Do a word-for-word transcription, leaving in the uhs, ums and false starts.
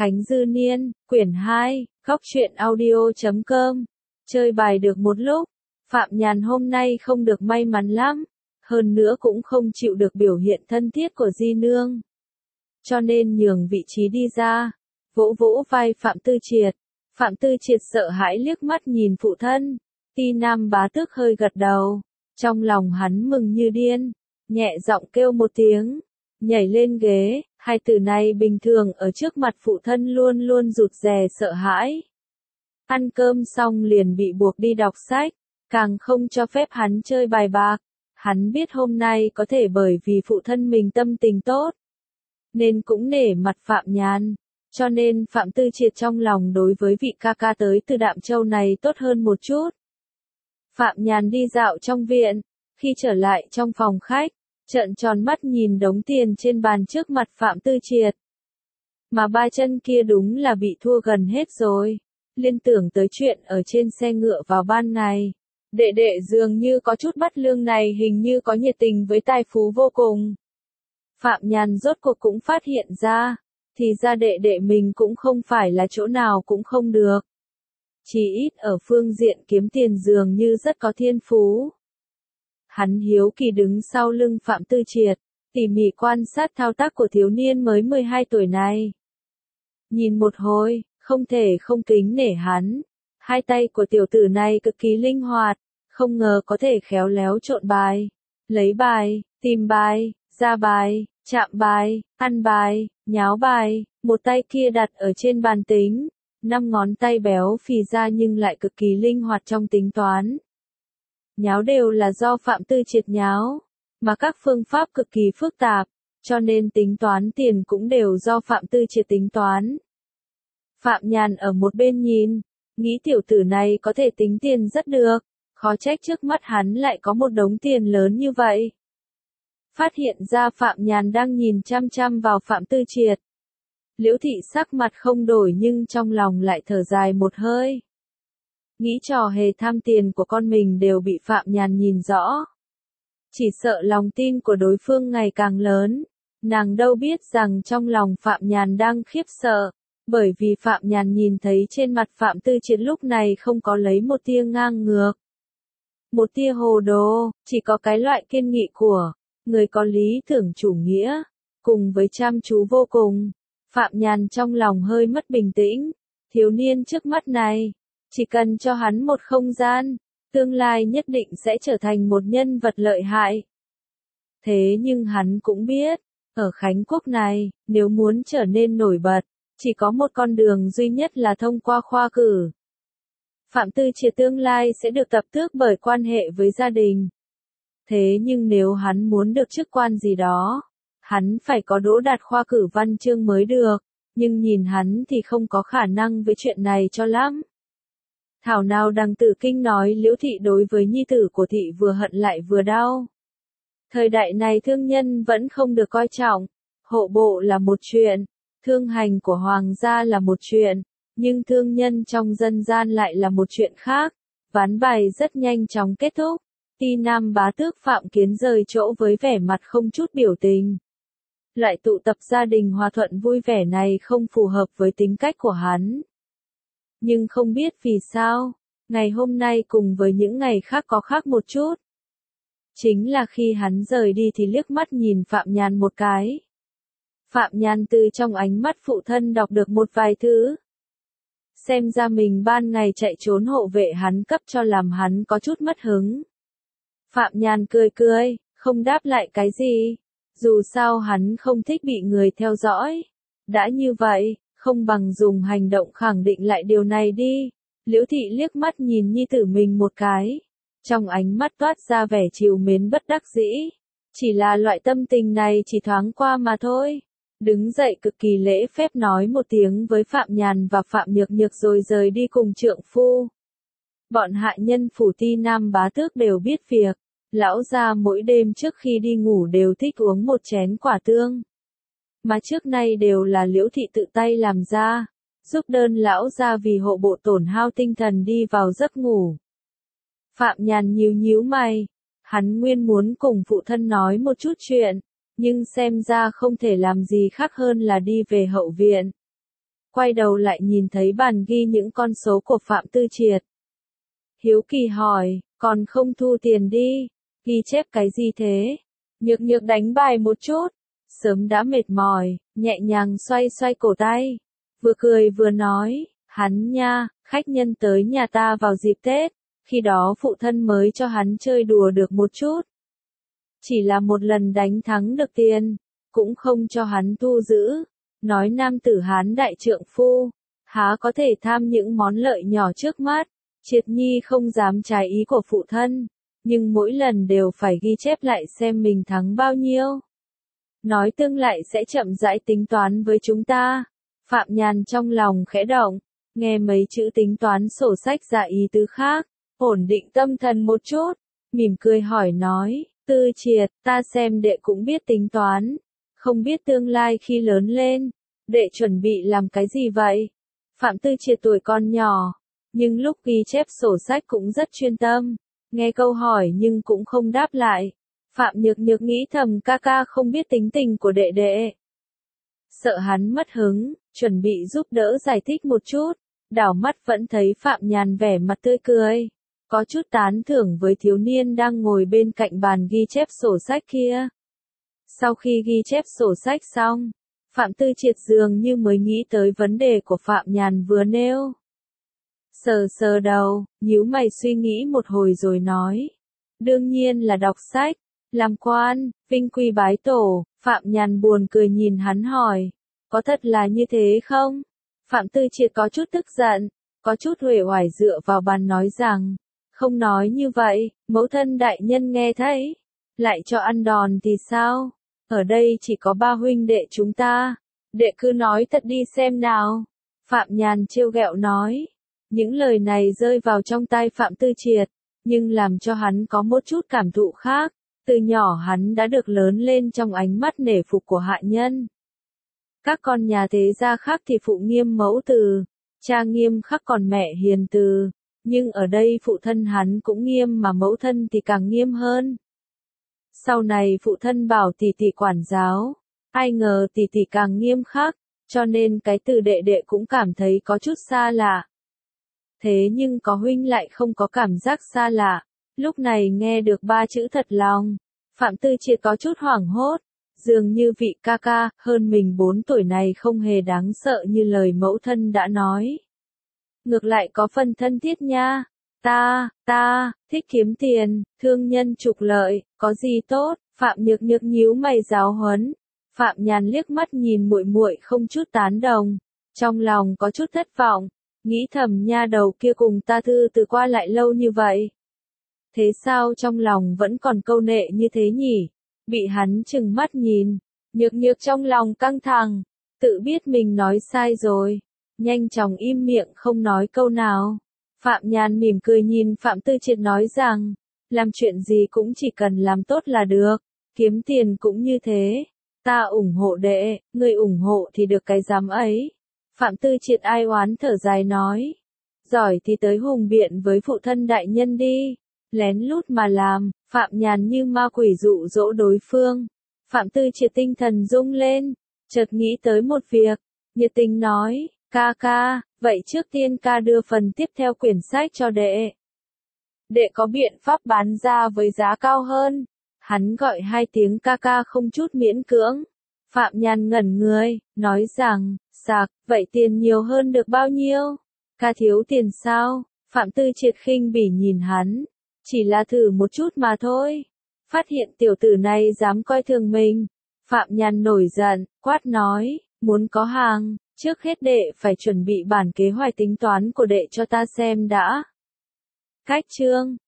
Khánh Dư Niên, quyển hai, góc truyện audio chấm com. Chơi bài được một lúc, Phạm Nhàn hôm nay không được may mắn lắm, hơn nữa cũng không chịu được biểu hiện thân thiết của Di Nương. Cho nên nhường vị trí đi ra, vỗ vỗ vai Phạm Tư Triệt. Phạm Tư Triệt sợ hãi liếc mắt nhìn phụ thân, Ti Nam Bá Tước hơi gật đầu, trong lòng hắn mừng như điên, nhẹ giọng kêu một tiếng, nhảy lên ghế. Hai từ này bình thường ở trước mặt phụ thân luôn luôn rụt rè sợ hãi. Ăn cơm xong liền bị buộc đi đọc sách, càng không cho phép hắn chơi bài bạc. Hắn biết hôm nay có thể bởi vì phụ thân mình tâm tình tốt, nên cũng nể mặt Phạm Nhàn, cho nên Phạm Tư Triệt trong lòng đối với vị ca ca tới từ Đạm Châu này tốt hơn một chút. Phạm Nhàn đi dạo trong viện, khi trở lại trong phòng khách, trợn tròn mắt nhìn đống tiền trên bàn trước mặt Phạm Tư Triệt. Mà ba chân kia đúng là bị thua gần hết rồi, liên tưởng tới chuyện ở trên xe ngựa vào ban ngày. Đệ đệ dường như có chút bất lương này hình như có nhiệt tình với tài phú vô cùng. Phạm Nhàn rốt cuộc cũng phát hiện ra, thì ra đệ đệ mình cũng không phải là chỗ nào cũng không được. Chỉ ít ở phương diện kiếm tiền dường như rất có thiên phú. Hắn hiếu kỳ đứng sau lưng Phạm Tư Triệt, tỉ mỉ quan sát thao tác của thiếu niên mới mười hai tuổi này. Nhìn một hồi, không thể không kính nể hắn. Hai tay của tiểu tử này cực kỳ linh hoạt, không ngờ có thể khéo léo trộn bài, lấy bài, tìm bài, ra bài, chạm bài, ăn bài, nháo bài, một tay kia đặt ở trên bàn tính, năm ngón tay béo phì ra nhưng lại cực kỳ linh hoạt trong tính toán. Nháo đều là do Phạm Tư Triệt nháo, mà các phương pháp cực kỳ phức tạp, cho nên tính toán tiền cũng đều do Phạm Tư Triệt tính toán. Phạm Nhàn ở một bên nhìn, nghĩ tiểu tử này có thể tính tiền rất được, khó trách trước mắt hắn lại có một đống tiền lớn như vậy. Phát hiện ra Phạm Nhàn đang nhìn chăm chăm vào Phạm Tư Triệt. Liễu thị sắc mặt không đổi nhưng trong lòng lại thở dài một hơi. Nghĩ trò hề tham tiền của con mình đều bị Phạm Nhàn nhìn rõ. Chỉ sợ lòng tin của đối phương ngày càng lớn, nàng đâu biết rằng trong lòng Phạm Nhàn đang khiếp sợ, bởi vì Phạm Nhàn nhìn thấy trên mặt Phạm Tư Triệt lúc này không có lấy một tia ngang ngược, một tia hồ đồ, chỉ có cái loại kiên nghị của người có lý tưởng chủ nghĩa, cùng với chăm chú vô cùng. Phạm Nhàn trong lòng hơi mất bình tĩnh, thiếu niên trước mắt này, chỉ cần cho hắn một không gian, tương lai nhất định sẽ trở thành một nhân vật lợi hại. Thế nhưng hắn cũng biết, ở Khánh Quốc này, nếu muốn trở nên nổi bật, chỉ có một con đường duy nhất là thông qua khoa cử. Phạm Tư Triệt tương lai sẽ được tập tước bởi quan hệ với gia đình. Thế nhưng nếu hắn muốn được chức quan gì đó, hắn phải có đỗ đạt khoa cử văn chương mới được, nhưng nhìn hắn thì không có khả năng với chuyện này cho lắm. Thảo nào Đằng Tử Kinh nói Liễu thị đối với nhi tử của thị vừa hận lại vừa đau. Thời đại này thương nhân vẫn không được coi trọng, hộ bộ là một chuyện, thương hành của hoàng gia là một chuyện, nhưng thương nhân trong dân gian lại là một chuyện khác. Ván bài rất nhanh chóng kết thúc, Ti Nam Bá Tước Phạm Kiến rời chỗ với vẻ mặt không chút biểu tình. Loại tụ tập gia đình hòa thuận vui vẻ này không phù hợp với tính cách của hắn. Nhưng không biết vì sao, ngày hôm nay cùng với những ngày khác có khác một chút. Chính là khi hắn rời đi thì liếc mắt nhìn Phạm Nhàn một cái. Phạm Nhàn từ trong ánh mắt phụ thân đọc được một vài thứ. Xem ra mình ban ngày chạy trốn hộ vệ hắn cấp cho làm hắn có chút mất hứng. Phạm Nhàn cười cười, không đáp lại cái gì. Dù sao hắn không thích bị người theo dõi. Đã như vậy, không bằng dùng hành động khẳng định lại điều này đi. Liễu thị liếc mắt nhìn nhi tử mình một cái. Trong ánh mắt toát ra vẻ trìu mến bất đắc dĩ. Chỉ là loại tâm tình này chỉ thoáng qua mà thôi. Đứng dậy cực kỳ lễ phép nói một tiếng với Phạm Nhàn và Phạm Nhược Nhược rồi rời đi cùng trượng phu. Bọn hạ nhân phủ Ti Nam Bá Tước đều biết việc. Lão gia mỗi đêm trước khi đi ngủ đều thích uống một chén quả tương. Mà trước nay đều là Liễu thị tự tay làm ra, giúp đơn lão gia vì hộ bộ tổn hao tinh thần đi vào giấc ngủ. Phạm Nhàn nhíu nhíu mày, hắn nguyên muốn cùng phụ thân nói một chút chuyện, nhưng xem ra không thể làm gì khác hơn là đi về hậu viện. quay đầu lại nhìn thấy bàn ghi những con số của Phạm Tư Triệt. Hiếu kỳ hỏi, còn không thu tiền đi, ghi chép cái gì thế? Nhược nhược đánh bài một chút, sớm đã mệt mỏi, nhẹ nhàng xoay xoay cổ tay, vừa cười vừa nói, hắn nha, khách nhân tới nhà ta vào dịp Tết, khi đó phụ thân mới cho hắn chơi đùa được một chút. Chỉ là một lần đánh thắng được tiền, cũng không cho hắn thu giữ, nói nam tử Hán đại trượng phu, há có thể tham những món lợi nhỏ trước mắt. Triệt Nhi không dám trái ý của phụ thân, nhưng mỗi lần đều phải ghi chép lại xem mình thắng bao nhiêu. Nói tương lại sẽ chậm rãi tính toán với chúng ta. Phạm Nhàn trong lòng khẽ động, nghe mấy chữ tính toán sổ sách ra ý tứ khác, ổn định tâm thần một chút, mỉm cười hỏi nói, Tư Triệt, ta xem đệ cũng biết tính toán, không biết tương lai khi lớn lên, đệ chuẩn bị làm cái gì vậy? Phạm Tư Triệt tuổi còn nhỏ, nhưng lúc ghi chép sổ sách cũng rất chuyên tâm, nghe câu hỏi nhưng cũng không đáp lại. Phạm Nhược Nhược nghĩ thầm ca ca không biết tính tình của đệ đệ. Sợ hắn mất hứng, chuẩn bị giúp đỡ giải thích một chút, đảo mắt vẫn thấy Phạm Nhàn vẻ mặt tươi cười, có chút tán thưởng với thiếu niên đang ngồi bên cạnh bàn ghi chép sổ sách kia. Sau khi ghi chép sổ sách xong, Phạm Tư Triệt dường như mới nghĩ tới vấn đề của Phạm Nhàn vừa nêu. Sờ sờ đầu, nhíu mày suy nghĩ một hồi rồi nói. Đương nhiên là đọc sách, làm quan, vinh quy bái tổ. Phạm Nhàn buồn cười nhìn hắn hỏi. Có thật là như thế không? Phạm Tư Triệt có chút tức giận, có chút uể oải dựa vào bàn nói rằng. Không nói như vậy, mẫu thân đại nhân nghe thấy. Lại cho ăn đòn thì sao? Ở đây chỉ có ba huynh đệ chúng ta. Đệ cứ nói thật đi xem nào. Phạm Nhàn trêu ghẹo nói. Những lời này rơi vào trong tai Phạm Tư Triệt, nhưng làm cho hắn có một chút cảm thụ khác. Từ nhỏ hắn đã được lớn lên trong ánh mắt nể phục của hạ nhân. Các con nhà thế gia khác thì phụ nghiêm mẫu từ, cha nghiêm khắc còn mẹ hiền từ, nhưng ở đây phụ thân hắn cũng nghiêm mà mẫu thân thì càng nghiêm hơn. Sau này phụ thân bảo tỷ tỷ quản giáo, ai ngờ tỷ tỷ càng nghiêm khắc, cho nên cái từ đệ đệ cũng cảm thấy có chút xa lạ. Thế nhưng có huynh lại không có cảm giác xa lạ. Lúc này nghe được ba chữ thật lòng, Phạm Tư Triệt có chút hoảng hốt, dường như vị ca ca hơn mình bốn tuổi này không hề đáng sợ như lời mẫu thân đã nói. Ngược lại có phần thân thiết nha, ta, ta, thích kiếm tiền, thương nhân trục lợi, có gì tốt? Phạm Nhược Nhược nhíu mày giáo huấn. Phạm Nhàn liếc mắt nhìn muội muội không chút tán đồng, trong lòng có chút thất vọng, nghĩ thầm nha đầu kia cùng ta thư từ qua lại lâu như vậy. Thế sao trong lòng vẫn còn câu nệ như thế nhỉ? Bị hắn chừng mắt nhìn, Nhược Nhược trong lòng căng thẳng, tự biết mình nói sai rồi, nhanh chóng im miệng không nói câu nào. Phạm Nhàn mỉm cười nhìn Phạm Tư Triệt nói rằng, làm chuyện gì cũng chỉ cần làm tốt là được, kiếm tiền cũng như thế. Ta ủng hộ đệ, người ủng hộ thì được cái dám ấy. Phạm Tư Triệt ai oán thở dài nói, giỏi thì tới hùng biện với phụ thân đại nhân đi. Lén lút mà làm, Phạm Nhàn như ma quỷ dụ dỗ đối phương. Phạm Tư Triệt tinh thần rung lên, chợt nghĩ tới một việc, nhiệt tình nói, ca ca, vậy trước tiên ca đưa phần tiếp theo quyển sách cho đệ. Đệ có biện pháp bán ra với giá cao hơn. Hắn gọi hai tiếng ca ca không chút miễn cưỡng. Phạm Nhàn ngẩn người, nói rằng, sạc, vậy tiền nhiều hơn được bao nhiêu? Ca thiếu tiền sao? Phạm Tư Triệt khinh bỉ nhìn hắn. Chỉ là thử một chút mà thôi. Phát hiện tiểu tử này dám coi thường mình. Phạm Nhàn nổi giận, quát nói, muốn có hàng, trước hết đệ phải chuẩn bị bản kế hoạch tính toán của đệ cho ta xem đã. Cách chương